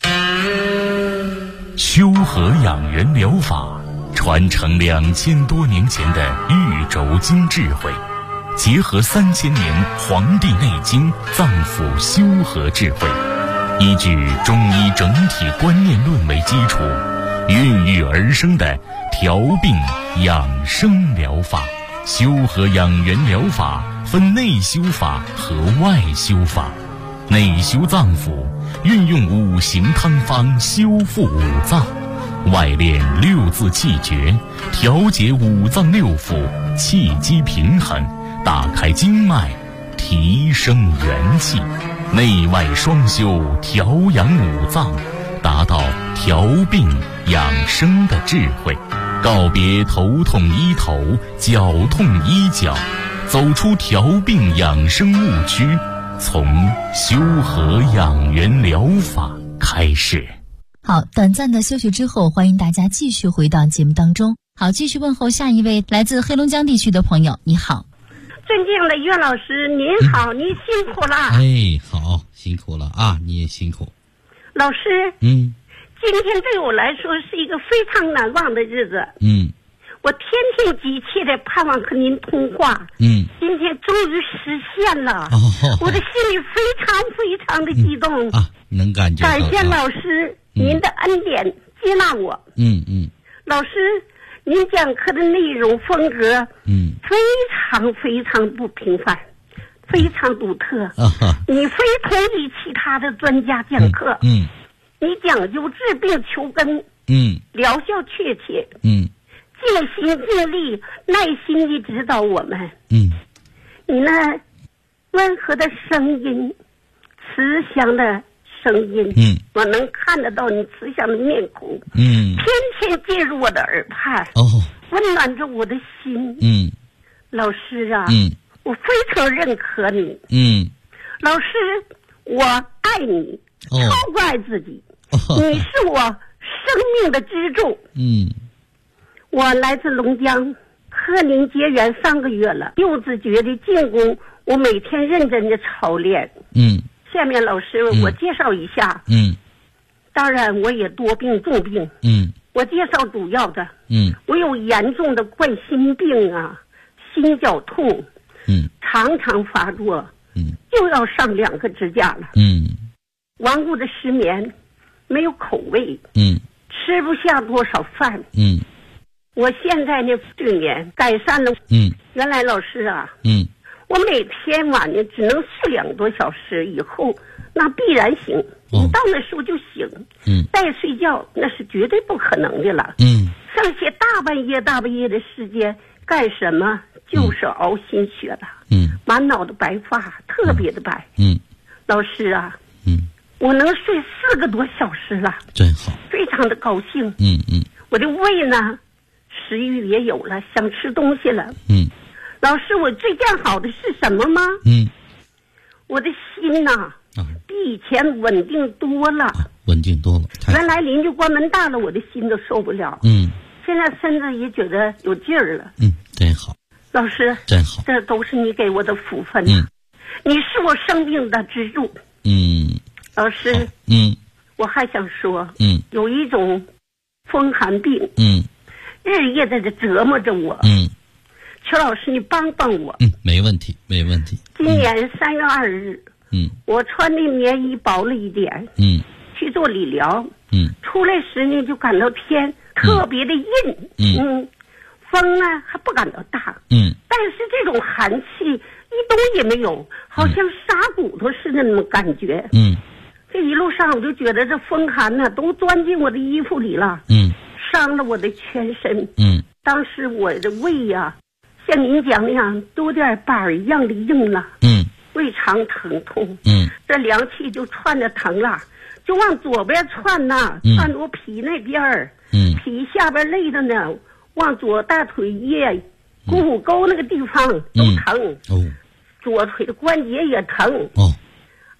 修和养元疗法传承2000多年前的玉轴经智慧，结合3000年《黄帝内经》脏腑修和智慧，依据中医整体观念论为基础，孕育而生的调病养生疗法。修和养元疗法分内修法和外修法。内修脏腑，运用5行汤方修复5脏；外练6字气诀，调节5脏6腑，气机平衡，打开经脉，提升元气。内外双修，调养5脏，达到调病养生的智慧。告别头痛医头，脚痛医脚，走出调病养生误区，从修和养元疗法开始。 好，短暂的休息之后，欢迎大家继续回到节目当中。好，继续问候下一位来自黑龙江地区的朋友，你好。 尊敬的岳老师，您好，您辛苦了。 哎，好，辛苦了啊，你也辛苦。 老师，今天对我来说是一个非常难忘的日子。我天天急切的盼望和您通话。今天终于实现了。我的心里非常非常的激动啊，能感觉到。 感谢老师，您的恩典接纳我。老师，您讲课的内容风格，非常非常不平凡，非常独特。你非同于其他的专家讲课。你讲究治病求根，疗效确切，尽心尽力，耐心地指导我们。你那温和的声音，慈祥的声音，我能看得到你慈祥的面孔，天天进入我的耳畔，温暖着我的心。老师啊，我非常认可你。老师，我爱你，超过爱自己。你是我生命的支柱。我来自龙江，和您结缘3个月了。六字诀的进攻，我每天认真的操练。下面老师我介绍一下。当然我也多病重病。我介绍主要的。我有严重的冠心病啊，心绞痛，常常发作，又要上2个支架了。顽固的失眠，没有口味，吃不下多少饭。我现在的睡眠改善了。原来老师啊，我每天晚上只能睡2个多小时，以后那必然醒。你到那时候就醒。再睡觉那是绝对不可能的了。剩下大半夜的时间干什么？就是熬心血了。满脑的白发，特别的白。老师啊，我能睡4个多小时了， 真好， 非常的高兴。我的胃呢，食欲也有了，想吃东西了。老师，我最见好的是什么吗？我的心呐，比以前稳定多了。 稳定多了。 原来邻居关门大了，我的心都受不了。现在身子也觉得有劲儿了。 真好。 老师， 真好， 这都是你给我的福分。你是我生命的支柱。老师，我还想说，有一种风寒病，日夜的折磨着我。邱老师，你帮帮我。 没问题，没问题。 今年3月2日，我穿的棉衣薄了一点，去做理疗，出来时呢就感到天特别的阴，风呢还不感到大，但是这种寒气一动也没有，好像杀骨头似的那种感觉。这一路上我就觉得这风寒呢都钻进我的衣服里了，伤了我的全身。当时我的胃呀，像您讲那样都有点板儿一样的硬了，胃肠疼痛，这凉气就窜着疼了，就往左边窜呐，窜我脾那边儿，脾下边累的呢，往左大腿叶、股沟那个地方都疼，左腿的关节也疼。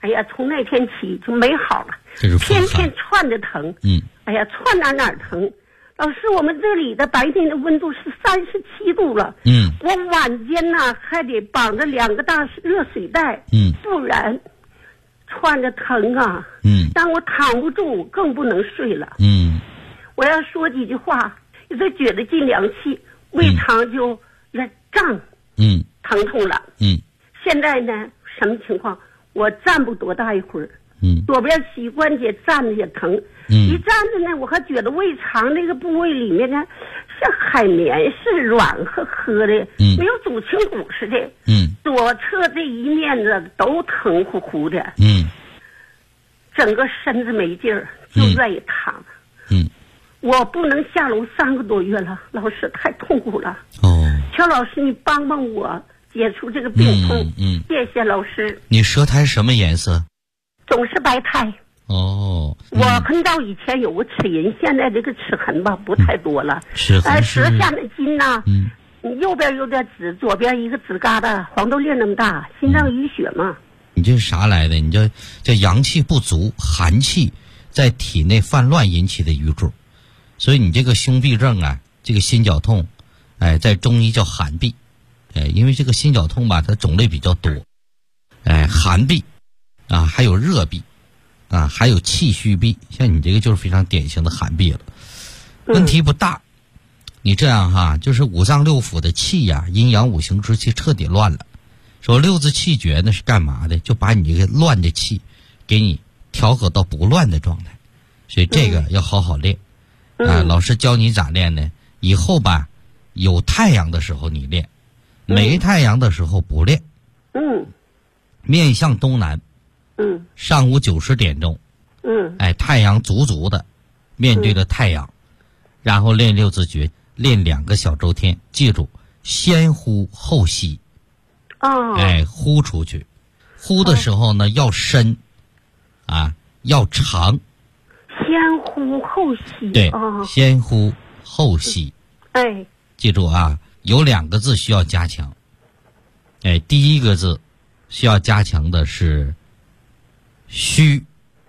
哎呀，从那天起就没好了，天天窜着疼。哎呀，窜哪疼。老师，我们这里的白天的温度是37度了。我晚间呢还得绑着2个大热水袋。不然窜着疼啊。让我躺不住，更不能睡了。我要说几句话，就觉得进凉气，胃肠就胀。疼痛了。现在呢，什么情况？我站不多大一会儿。左边膝关节站着也疼。一站着呢，我还觉得胃肠那个部位里面呢，像海绵似软和呵的，没有主脩骨似的。左侧这一面子都疼乎乎的。整个身子没劲儿，就愿意躺。我不能下楼3个多月了，老师太痛苦了。乔老师，你帮帮我解除这个病痛。谢谢老师。 你舌苔什么颜色？ 总是白苔。我很早以前有过齿龈，现在这个齿痕吧不太多了。 齿痕是舌下的筋呐，右边有点紫，左边一个紫疙瘩，黄豆粒那么大，心脏淤血嘛。 你这是啥来的？你这阳气不足，寒气在体内泛乱引起的瘀阻，所以你这个胸痹症啊，这个心绞痛，在中医叫寒痹，因为这个心绞痛吧，它种类比较多，寒痹啊，还有热痹啊，还有气虚痹，像你这个就是非常典型的寒痹了。问题不大，你这样哈，就是五脏六腑的气呀，阴阳五行之气彻底乱了。说六字气诀呢是干嘛的？就把你这个乱的气给你调和到不乱的状态，所以这个要好好练。老师教你咋练呢？以后吧，有太阳的时候你练，没太阳的时候不练。面向东南。上午9、10点钟。太阳足足的面对着太阳，然后练六字诀，练2个小周天。记住，先呼后吸。呼出去，呼的时候呢要深，要长。 先呼后吸。 对，先呼后吸。记住啊，有2个字需要加强。第一个字需要加强的是虚。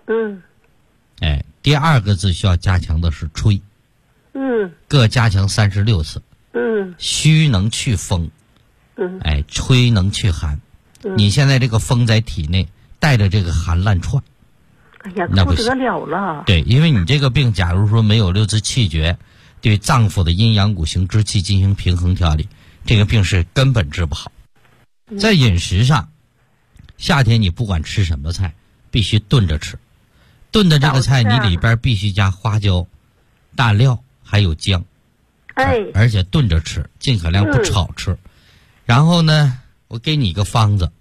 第2个字需要加强的是吹。各加强36次。虚能去风。吹能去寒。你现在这个风在体内带着这个寒烂窜， 那不得了了。 对，因为你这个病假如说没有六字气诀对脏腑的阴阳五行之气进行平衡调理，这个病是根本治不好。在饮食上，夏天你不管吃什么菜必须炖着吃，炖的这个菜你里边必须加花椒、大料还有姜。而且炖着吃，尽可量不炒吃。然后呢，我给你一个方子。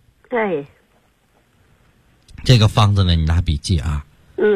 这个方子呢，你拿笔记啊。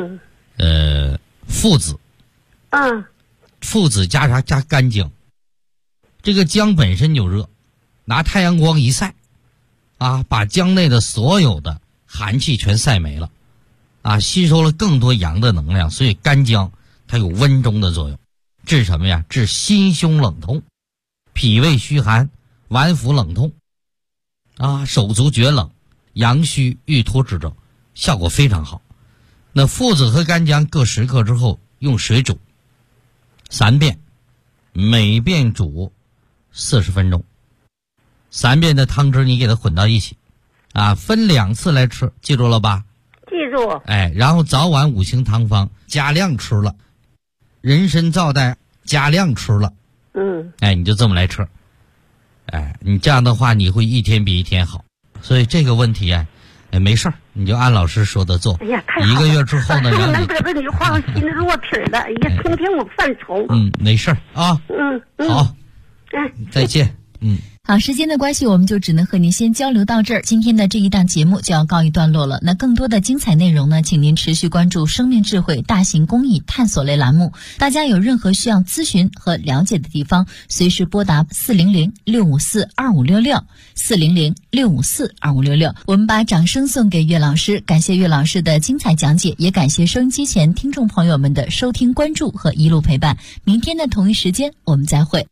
附子。附子加啥？加干姜。这个姜本身就热，拿太阳光一晒，把姜内的所有的寒气全晒没了，吸收了更多阳的能量，所以干姜它有温中的作用，治什么呀？治心胸冷痛、脾胃虚寒、脘腹冷痛手足厥冷、阳虚郁脱之症，效果非常好。那附子和干姜各10克之后，用水煮3遍，每遍煮40分钟。3遍的汤汁你给它混到一起分2次来吃，记住了吧？ 记住。 然后早晚5行汤方加量吃了，人参皂带加量吃了。你就这么来吃。你这样的话你会一天比一天好。所以这个问题没事儿，你就按老师说的做。 太好了。 1个月之后呢， 能得到你话，我心里落皮了。天天我犯愁。 没事儿啊。好。再见。 好，时间的关系，我们就只能和您先交流到这儿。今天的这一档节目就要告一段落了。那更多的精彩内容呢，请您持续关注生命智慧大型公益探索类栏目。大家有任何需要咨询和了解的地方，随时拨打400-654-2566 400-654-2566。我们把掌声送给岳老师，感谢岳老师的精彩讲解，也感谢收音机前听众朋友们的收听关注和一路陪伴。明天的同一时间我们再会。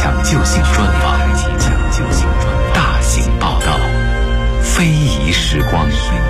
抢救性专访，大型报道，非遗时光。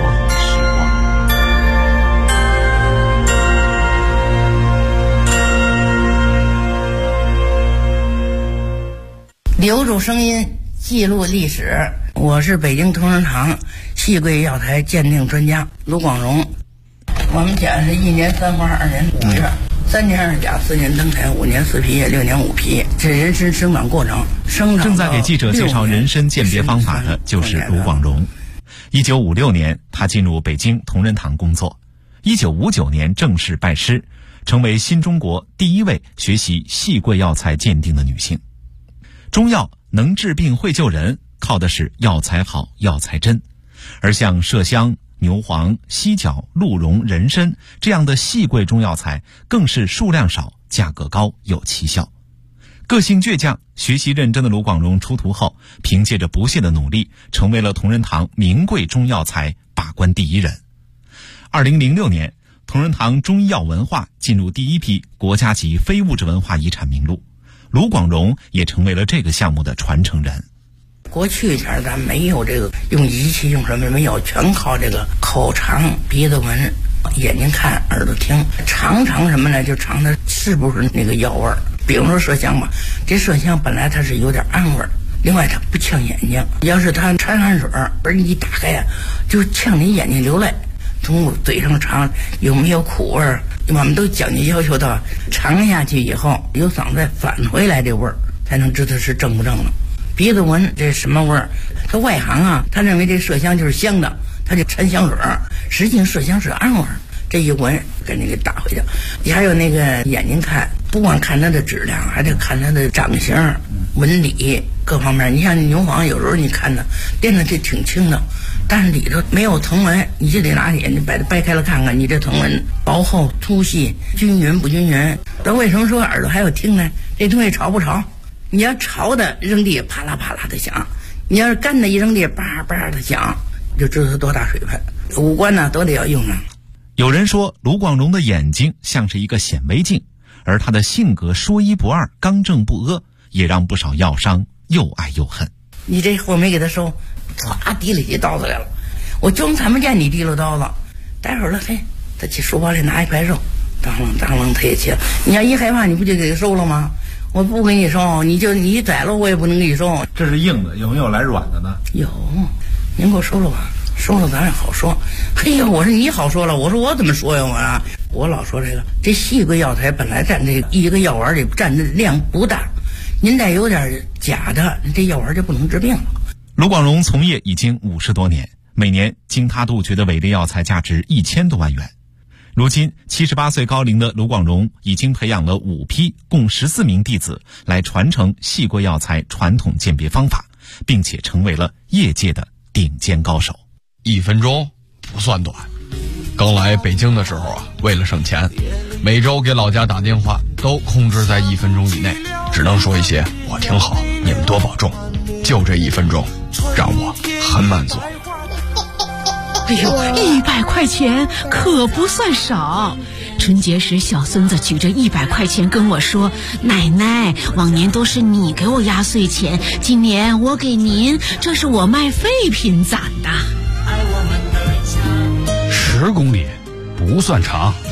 留住声音，记录历史。我是北京同仁堂戏桂药材鉴定专家卢广荣。我们讲是1年3花2年5月，3年2甲4年登台5年4皮6年5皮，这人参生长过程。 正在给记者介绍人参鉴别方法的就是卢广荣。1956年，他进入北京同仁堂工作。1959年正式拜师，成为新中国第一位学习戏桂药材鉴定的女性。中药能治病会救人，靠的是药材好药材真，而像麝香、牛黄、犀角、鹿茸、人参这样的细桂中药材更是数量少、价格高、有奇效。个性倔强、学习认真的卢广荣出徒后，凭借着不懈的努力，成为了同仁堂名贵中药材把关第一人。2006年，同仁堂中医药文化进入第一批国家级非物质文化遗产名录，卢广荣也成为了这个项目的传承人。 过去前咱没有这个用仪器用什么没有，全靠这个口尝、鼻子闻、眼睛看、耳朵听，尝什么呢？就尝的是不是那个药味儿。比如说麝香吧，这麝香本来它是有点暗味儿，另外它不呛眼睛，要是它掺汗水而你一打开呀，就呛你眼睛流泪。从嘴上尝有没有苦味儿，我们都讲究要求到尝下去以后由嗓子返回来这味儿，才能知道是正不正了。鼻子闻这什么味儿？他外行啊，他认为这麝香就是香的，他就掺香水，实际上麝香是暗味儿。这一闻给你给打回去。你还有那个眼睛看，不光看它的质量，还得看它的长相、纹理各方面。你像牛黄，有时候你看的垫的这挺轻的，但是里头没有藤纹，你就得拿眼睛把它掰开了看看，你这藤纹薄厚、粗细、均匀不均匀。咱为什么说耳朵还要听呢？这东西潮不潮？你要潮的扔地啪啦啪啦的响，你要是干的一扔地叭叭的响，就知道它多大水分。五官呢都得要用上。 有人说卢广荣的眼睛像是一个显微镜，而他的性格说一不二、刚正不阿，也让不少药商又爱又恨。 你这货没给他收，唰提了起刀子来了，我就才没见你提了刀子。待会儿了，嘿，他去书包里拿一块肉，当啷他也切。你要一害怕，你不就给他收了吗？我不给你收，你宰了我也不能给你收。 这是硬的，有没有来软的呢？ 有，您给我收了吧，收了咱也好说。嘿呀，我说你好说了，我说我怎么说呀？我老说这细桂药材本来占这一个药丸里占的量不大，您再有点假的，这药丸就不能治病了。 卢广荣从业已经50多年，每年经他杜绝的伪劣药材价值1000多万元。如今78岁高龄的卢广荣已经培养了5批共14名弟子来传承细桂药材传统鉴别方法，并且成为了业界的顶尖高手。 1分钟不算短。刚来北京的时候啊，为了省钱，每周给老家打电话都控制在1分钟以内，只能说一些我挺好，你们多保重。就这1分钟让我很满足。 哎呦，100块钱可不算少。春节时小孙子举着100块钱跟我说，奶奶，往年都是你给我压岁钱，今年我给您，这是我卖废品攒的。 10公里不算长。